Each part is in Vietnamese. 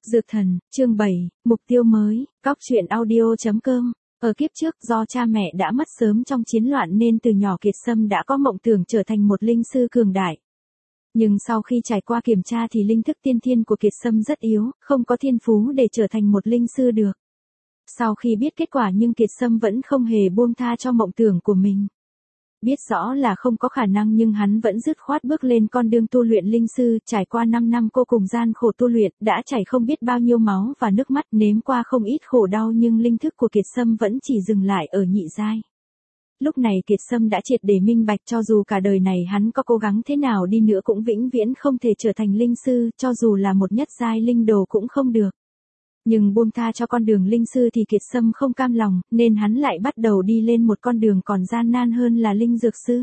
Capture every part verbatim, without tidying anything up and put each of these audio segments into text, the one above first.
Dược thần, chương bảy, mục tiêu mới, cóc truyện audio chấm com. Ở kiếp trước do cha mẹ đã mất sớm trong chiến loạn nên từ nhỏ Kiệt Sâm đã có mộng tưởng trở thành một linh sư cường đại. Nhưng sau khi trải qua kiểm tra thì linh thức tiên thiên của Kiệt Sâm rất yếu, không có thiên phú để trở thành một linh sư được. Sau khi biết kết quả nhưng Kiệt Sâm vẫn không hề buông tha cho mộng tưởng của mình. Biết rõ là không có khả năng nhưng hắn vẫn dứt khoát bước lên con đường tu luyện linh sư, trải qua năm năm cô cùng gian khổ tu luyện, đã chảy không biết bao nhiêu máu và nước mắt, nếm qua không ít khổ đau nhưng linh thức của Kiệt Sâm vẫn chỉ dừng lại ở nhị giai. Lúc này Kiệt Sâm đã triệt để minh bạch cho dù cả đời này hắn có cố gắng thế nào đi nữa cũng vĩnh viễn không thể trở thành linh sư, cho dù là một nhất giai linh đồ cũng không được. Nhưng buông tha cho con đường linh sư thì Kiệt Sâm không cam lòng, nên hắn lại bắt đầu đi lên một con đường còn gian nan hơn là linh dược sư.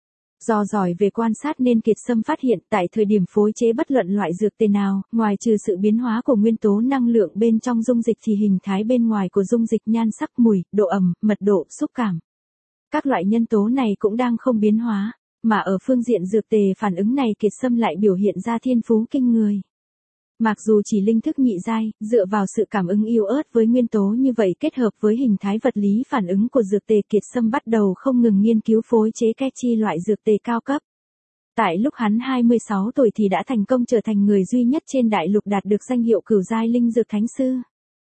Do giỏi về quan sát nên Kiệt Sâm phát hiện tại thời điểm phối chế bất luận loại dược tề nào, ngoài trừ sự biến hóa của nguyên tố năng lượng bên trong dung dịch thì hình thái bên ngoài của dung dịch nhan sắc, mùi, độ ẩm, mật độ, xúc cảm. Các loại nhân tố này cũng đang không biến hóa, mà ở phương diện dược tề phản ứng này Kiệt Sâm lại biểu hiện ra thiên phú kinh người. Mặc dù chỉ linh thức nhị giai, dựa vào sự cảm ứng yếu ớt với nguyên tố như vậy kết hợp với hình thái vật lý phản ứng của dược tề, Kiệt Sâm bắt đầu không ngừng nghiên cứu phối chế catchy loại dược tề cao cấp. Tại lúc hắn hai mươi sáu tuổi thì đã thành công trở thành người duy nhất trên đại lục đạt được danh hiệu cửu giai linh dược thánh sư.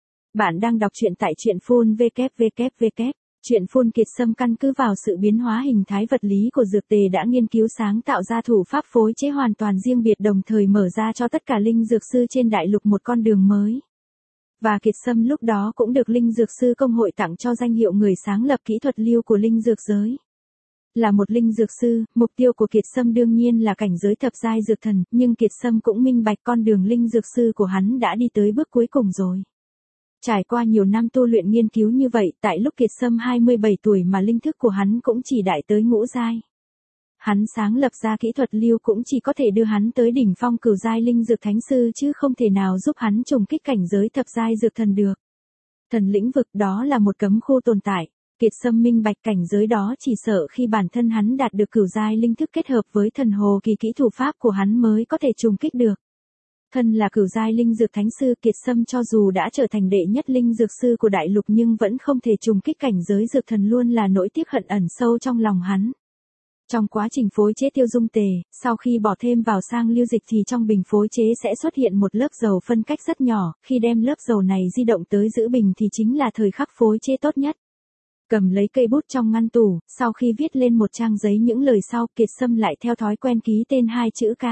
Bạn đang đọc truyện tại truyện phun vê kép vê kép vê kép. Truyện phun Kiệt Sâm căn cứ vào sự biến hóa hình thái vật lý của dược tề đã nghiên cứu sáng tạo ra thủ pháp phối chế hoàn toàn riêng biệt, đồng thời mở ra cho tất cả linh dược sư trên đại lục một con đường mới. Và Kiệt Sâm lúc đó cũng được Linh Dược Sư Công hội tặng cho danh hiệu người sáng lập kỹ thuật lưu của linh dược giới. Là một linh dược sư, mục tiêu của Kiệt Sâm đương nhiên là cảnh giới thập giai dược thần, nhưng Kiệt Sâm cũng minh bạch con đường linh dược sư của hắn đã đi tới bước cuối cùng rồi. Trải qua nhiều năm tu luyện nghiên cứu như vậy, tại lúc Kiệt Sâm hai mươi bảy tuổi mà linh thức của hắn cũng chỉ đại tới ngũ giai. Hắn sáng lập ra kỹ thuật lưu cũng chỉ có thể đưa hắn tới đỉnh phong cửu giai linh dược thánh sư chứ không thể nào giúp hắn trùng kích cảnh giới thập giai dược thần được. Thần lĩnh vực đó là một cấm khu tồn tại. Kiệt Sâm minh bạch cảnh giới đó chỉ sợ khi bản thân hắn đạt được cửu giai linh thức kết hợp với thần hồ kỳ kỹ thủ pháp của hắn mới có thể trùng kích được. Thân là cửu giai linh dược thánh sư, Kiệt Sâm cho dù đã trở thành đệ nhất linh dược sư của đại lục nhưng vẫn không thể trùng kích cảnh giới dược thần, luôn là nỗi tiếc hận ẩn sâu trong lòng hắn. Trong quá trình phối chế tiêu dung tề, sau khi bỏ thêm vào sang lưu dịch thì trong bình phối chế sẽ xuất hiện một lớp dầu phân cách rất nhỏ, khi đem lớp dầu này di động tới giữ bình thì chính là thời khắc phối chế tốt nhất. Cầm lấy cây bút trong ngăn tủ, sau khi viết lên một trang giấy những lời sau, Kiệt Sâm lại theo thói quen ký tên hai chữ K.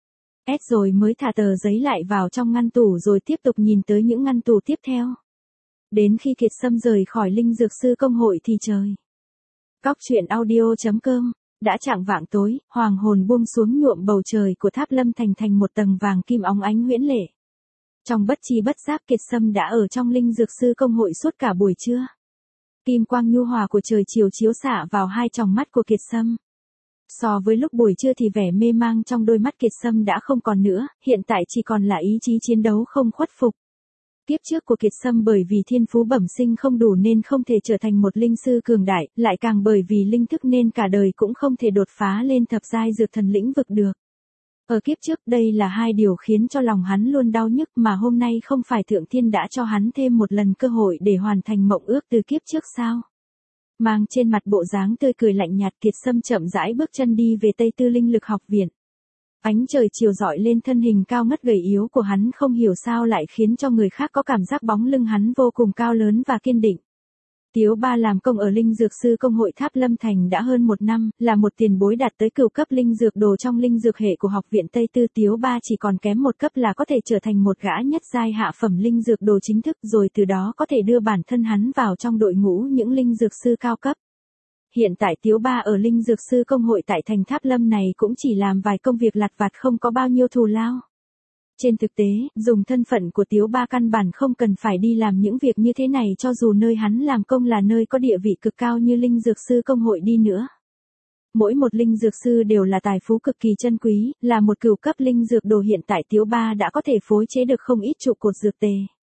S rồi mới thả tờ giấy lại vào trong ngăn tủ rồi tiếp tục nhìn tới những ngăn tủ tiếp theo. Đến khi Kiệt Sâm rời khỏi Linh Dược Sư Công hội thì trời. Cóc truyện audio chấm com. Đã chạng vạng tối, hoàng hồn buông xuống nhuộm bầu trời của Tháp Lâm Thành thành một tầng vàng kim óng ánh huyễn lệ. Trong bất chi bất giác Kiệt Sâm đã ở trong Linh Dược Sư Công hội suốt cả buổi trưa. Kim quang nhu hòa của trời chiều chiếu xạ vào hai tròng mắt của Kiệt Sâm. So với lúc buổi trưa thì vẻ mê mang trong đôi mắt Kiệt Sâm đã không còn nữa, hiện tại chỉ còn là ý chí chiến đấu không khuất phục. Kiếp trước của Kiệt Sâm bởi vì thiên phú bẩm sinh không đủ nên không thể trở thành một linh sư cường đại, lại càng bởi vì linh thức nên cả đời cũng không thể đột phá lên thập giai dược thần lĩnh vực được. Ở kiếp trước đây là hai điều khiến cho lòng hắn luôn đau nhức, mà hôm nay không phải Thượng Thiên đã cho hắn thêm một lần cơ hội để hoàn thành mộng ước từ kiếp trước sao? Mang trên mặt bộ dáng tươi cười lạnh nhạt, Kiệt Sâm chậm rãi bước chân đi về Tây Tư Linh Lực Học Viện. Ánh trời chiều rọi lên thân hình cao ngất gầy yếu của hắn, không hiểu sao lại khiến cho người khác có cảm giác bóng lưng hắn vô cùng cao lớn và kiên định. Tiếu Ba làm công ở Linh Dược Sư Công hội Tháp Lâm Thành đã hơn một năm, là một tiền bối đạt tới cửu cấp linh dược đồ trong linh dược hệ của học viện Tây Tư. Tiếu Ba chỉ còn kém một cấp là có thể trở thành một gã nhất giai hạ phẩm linh dược đồ chính thức, rồi từ đó có thể đưa bản thân hắn vào trong đội ngũ những linh dược sư cao cấp. Hiện tại Tiếu Ba ở Linh Dược Sư Công hội tại thành Tháp Lâm này cũng chỉ làm vài công việc lặt vặt không có bao nhiêu thù lao. Trên thực tế, dùng thân phận của Tiếu Ba căn bản không cần phải đi làm những việc như thế này cho dù nơi hắn làm công là nơi có địa vị cực cao như Linh Dược Sư Công hội đi nữa. Mỗi một linh dược sư đều là tài phú cực kỳ chân quý, là một cửu cấp linh dược đồ, hiện tại Tiếu Ba đã có thể phối chế được không ít trụ cột dược tề.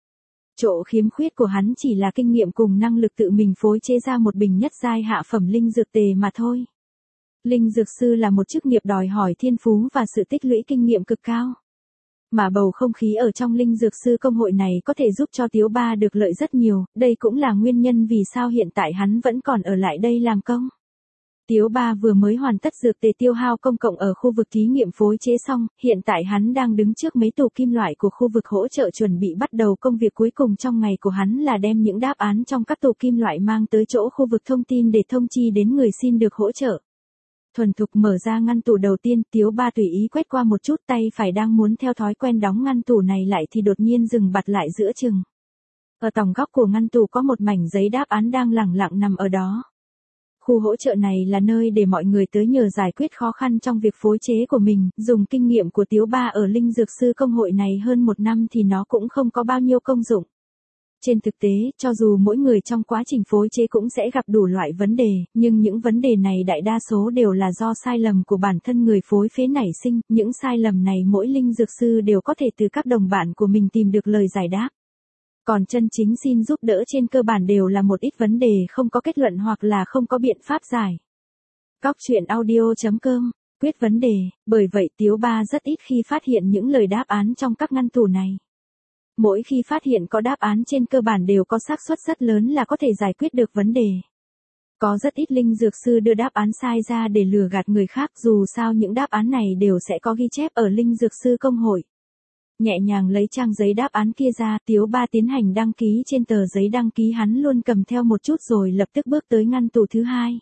Chỗ khiếm khuyết của hắn chỉ là kinh nghiệm cùng năng lực tự mình phối chế ra một bình nhất giai hạ phẩm linh dược tề mà thôi. Linh dược sư là một chức nghiệp đòi hỏi thiên phú và sự tích lũy kinh nghiệm cực cao. Mà bầu không khí ở trong linh dược sư công hội này có thể giúp cho Tiếu Ba được lợi rất nhiều, đây cũng là nguyên nhân vì sao hiện tại hắn vẫn còn ở lại đây làm công. Tiếu Ba vừa mới hoàn tất dược tề tiêu hao công cộng ở khu vực thí nghiệm phối chế xong, hiện tại hắn đang đứng trước mấy tủ kim loại của khu vực hỗ trợ chuẩn bị bắt đầu công việc cuối cùng trong ngày của hắn là đem những đáp án trong các tủ kim loại mang tới chỗ khu vực thông tin để thông chi đến người xin được hỗ trợ. Thuần thục mở ra ngăn tủ đầu tiên, Tiếu Ba tùy ý quét qua một chút, tay phải đang muốn theo thói quen đóng ngăn tủ này lại thì đột nhiên dừng bặt lại giữa chừng. Ở tòng góc của ngăn tủ có một mảnh giấy đáp án đang lẳng lặng nằm ở đó. Khu hỗ trợ này là nơi để mọi người tới nhờ giải quyết khó khăn trong việc phối chế của mình, dùng kinh nghiệm của Tiếu Ba ở linh dược sư công hội này hơn một năm thì nó cũng không có bao nhiêu công dụng. Trên thực tế, cho dù mỗi người trong quá trình phối chế cũng sẽ gặp đủ loại vấn đề, nhưng những vấn đề này đại đa số đều là do sai lầm của bản thân người phối phế nảy sinh, những sai lầm này mỗi linh dược sư đều có thể từ các đồng bạn của mình tìm được lời giải đáp. Còn chân chính xin giúp đỡ trên cơ bản đều là một ít vấn đề không có kết luận hoặc là không có biện pháp giải. Cóc truyện audio chấm com, quyết vấn đề, bởi vậy Tiếu Ba rất ít khi phát hiện những lời đáp án trong các ngăn tủ này. Mỗi khi phát hiện có đáp án trên cơ bản đều có xác suất rất lớn là có thể giải quyết được vấn đề. Có rất ít linh dược sư đưa đáp án sai ra để lừa gạt người khác, dù sao những đáp án này đều sẽ có ghi chép ở linh dược sư công hội. Nhẹ nhàng lấy trang giấy đáp án kia ra, Tiếu Ba tiến hành đăng ký trên tờ giấy đăng ký hắn luôn cầm theo một chút rồi lập tức bước tới ngăn tủ thứ hai.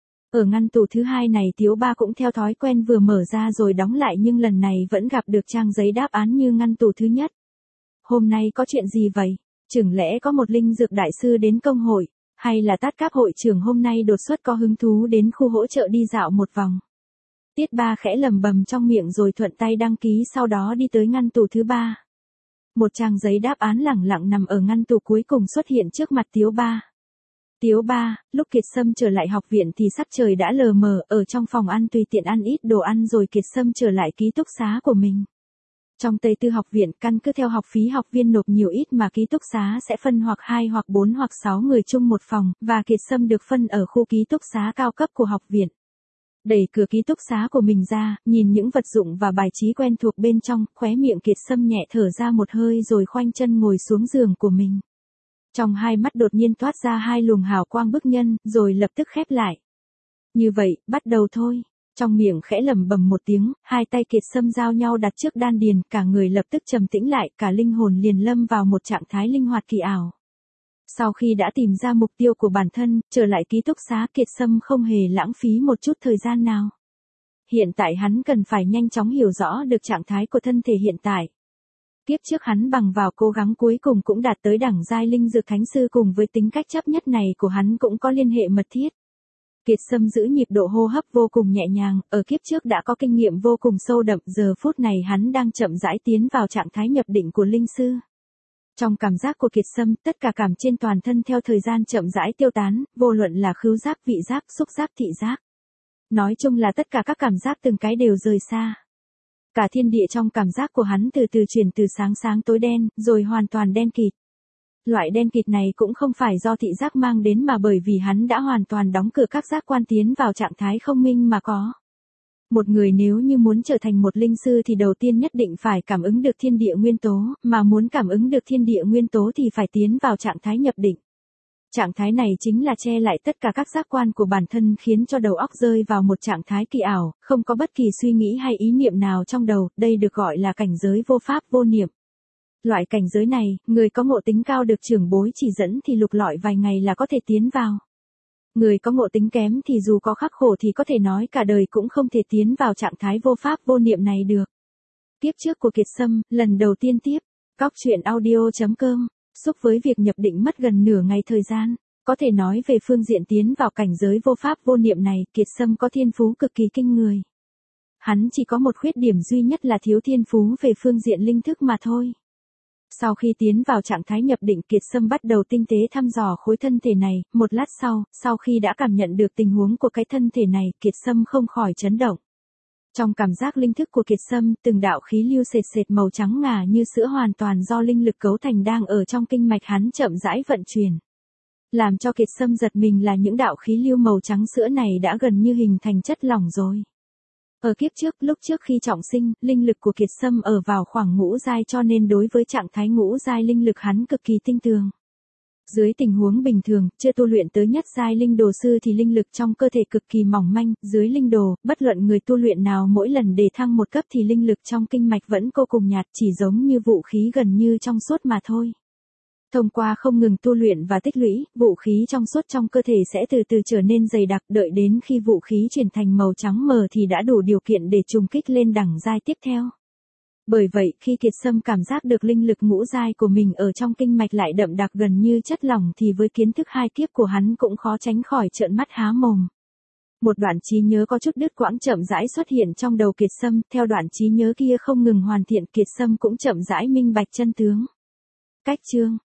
Ở ngăn tủ thứ hai này Tiếu Ba cũng theo thói quen vừa mở ra rồi đóng lại nhưng lần này vẫn gặp được trang giấy đáp án như ngăn tủ thứ nhất. Hôm nay có chuyện gì vậy? Chừng lẽ có một linh dược đại sư đến công hội, hay là Tát Các hội trưởng hôm nay đột xuất có hứng thú đến khu hỗ trợ đi dạo một vòng? Tiết Ba khẽ lầm bầm trong miệng rồi thuận tay đăng ký sau đó đi tới ngăn tủ thứ ba. Một trang giấy đáp án lẳng lặng nằm ở ngăn tủ cuối cùng xuất hiện trước mặt Tiếu Ba. Tiếu Ba, lúc Kiệt Sâm trở lại học viện thì sắc trời đã lờ mờ, ở trong phòng ăn tùy tiện ăn ít đồ ăn rồi Kiệt Sâm trở lại ký túc xá của mình. Trong Tây Tư học viện, căn cứ theo học phí học viên nộp nhiều ít mà ký túc xá sẽ phân hoặc hai hoặc bốn hoặc sáu người chung một phòng, và Kiệt Sâm được phân ở khu ký túc xá cao cấp của học viện. Đẩy cửa ký túc xá của mình ra, nhìn những vật dụng và bài trí quen thuộc bên trong, khóe miệng Kiệt Sâm nhẹ thở ra một hơi rồi khoanh chân ngồi xuống giường của mình. Trong hai mắt đột nhiên toát ra hai luồng hào quang bức nhân, rồi lập tức khép lại. Như vậy, bắt đầu thôi. Trong miệng khẽ lẩm bẩm một tiếng, hai tay Kiệt Sâm giao nhau đặt trước đan điền, cả người lập tức trầm tĩnh lại, cả linh hồn liền lâm vào một trạng thái linh hoạt kỳ ảo. Sau khi đã tìm ra mục tiêu của bản thân, trở lại ký túc xá Kiệt Sâm không hề lãng phí một chút thời gian nào. Hiện tại hắn cần phải nhanh chóng hiểu rõ được trạng thái của thân thể hiện tại. Kiếp trước hắn bằng vào cố gắng cuối cùng cũng đạt tới đẳng giai linh dược thánh sư, cùng với tính cách chấp nhất này của hắn cũng có liên hệ mật thiết. Kiệt Sâm giữ nhịp độ hô hấp vô cùng nhẹ nhàng, ở kiếp trước đã có kinh nghiệm vô cùng sâu đậm, giờ phút này hắn đang chậm rãi tiến vào trạng thái nhập định của linh sư. Trong cảm giác của Kiệt Sâm, tất cả cảm trên toàn thân theo thời gian chậm rãi tiêu tán, vô luận là khứu giác, vị giác, xúc giác, thị giác. Nói chung là tất cả các cảm giác từng cái đều rời xa. Cả thiên địa trong cảm giác của hắn từ từ chuyển từ sáng sáng tối đen, rồi hoàn toàn đen kịt. Loại đen kịt này cũng không phải do thị giác mang đến mà bởi vì hắn đã hoàn toàn đóng cửa các giác quan tiến vào trạng thái không minh mà có. Một người nếu như muốn trở thành một linh sư thì đầu tiên nhất định phải cảm ứng được thiên địa nguyên tố, mà muốn cảm ứng được thiên địa nguyên tố thì phải tiến vào trạng thái nhập định. Trạng thái này chính là che lại tất cả các giác quan của bản thân, khiến cho đầu óc rơi vào một trạng thái kỳ ảo, không có bất kỳ suy nghĩ hay ý niệm nào trong đầu, đây được gọi là cảnh giới vô pháp vô niệm. Loại cảnh giới này, người có ngộ tính cao được trưởng bối chỉ dẫn thì lục lọi vài ngày là có thể tiến vào. Người có ngộ tính kém thì dù có khắc khổ thì có thể nói cả đời cũng không thể tiến vào trạng thái vô pháp vô niệm này được. Kiếp trước của Kiệt Sâm, lần đầu tiên tiếp, cóc truyện audio chấm com, xúc với việc nhập định mất gần nửa ngày thời gian. Có thể nói về phương diện tiến vào cảnh giới vô pháp vô niệm này, Kiệt Sâm có thiên phú cực kỳ kinh người. Hắn chỉ có một khuyết điểm duy nhất là thiếu thiên phú về phương diện linh thức mà thôi. Sau khi tiến vào trạng thái nhập định, Kiệt Sâm bắt đầu tinh tế thăm dò khối thân thể này, một lát sau, sau khi đã cảm nhận được tình huống của cái thân thể này, Kiệt Sâm không khỏi chấn động. Trong cảm giác linh thức của Kiệt Sâm, từng đạo khí lưu sệt sệt màu trắng ngà như sữa hoàn toàn do linh lực cấu thành đang ở trong kinh mạch hắn chậm rãi vận chuyển. Làm cho Kiệt Sâm giật mình là những đạo khí lưu màu trắng sữa này đã gần như hình thành chất lỏng rồi. Ở kiếp trước, lúc trước khi trọng sinh, linh lực của Kiệt Sâm ở vào khoảng ngũ giai cho nên đối với trạng thái ngũ giai linh lực hắn cực kỳ tinh tường. Dưới tình huống bình thường, chưa tu luyện tới nhất giai linh đồ sư thì linh lực trong cơ thể cực kỳ mỏng manh, dưới linh đồ, bất luận người tu luyện nào mỗi lần đề thăng một cấp thì linh lực trong kinh mạch vẫn vô cùng nhạt, chỉ giống như vũ khí gần như trong suốt mà thôi. Thông qua không ngừng tu luyện và tích lũy, vũ khí trong suốt trong cơ thể sẽ từ từ trở nên dày đặc, đợi đến khi vũ khí chuyển thành màu trắng mờ thì đã đủ điều kiện để trùng kích lên đẳng giai tiếp theo. Bởi vậy, khi Kiệt Sâm cảm giác được linh lực ngũ giai của mình ở trong kinh mạch lại đậm đặc gần như chất lỏng thì với kiến thức hai kiếp của hắn cũng khó tránh khỏi trợn mắt há mồm. Một đoạn trí nhớ có chút đứt quãng chậm rãi xuất hiện trong đầu Kiệt Sâm, theo đoạn trí nhớ kia không ngừng hoàn thiện, Kiệt Sâm cũng chậm rãi minh bạch chân tướng. Cách chương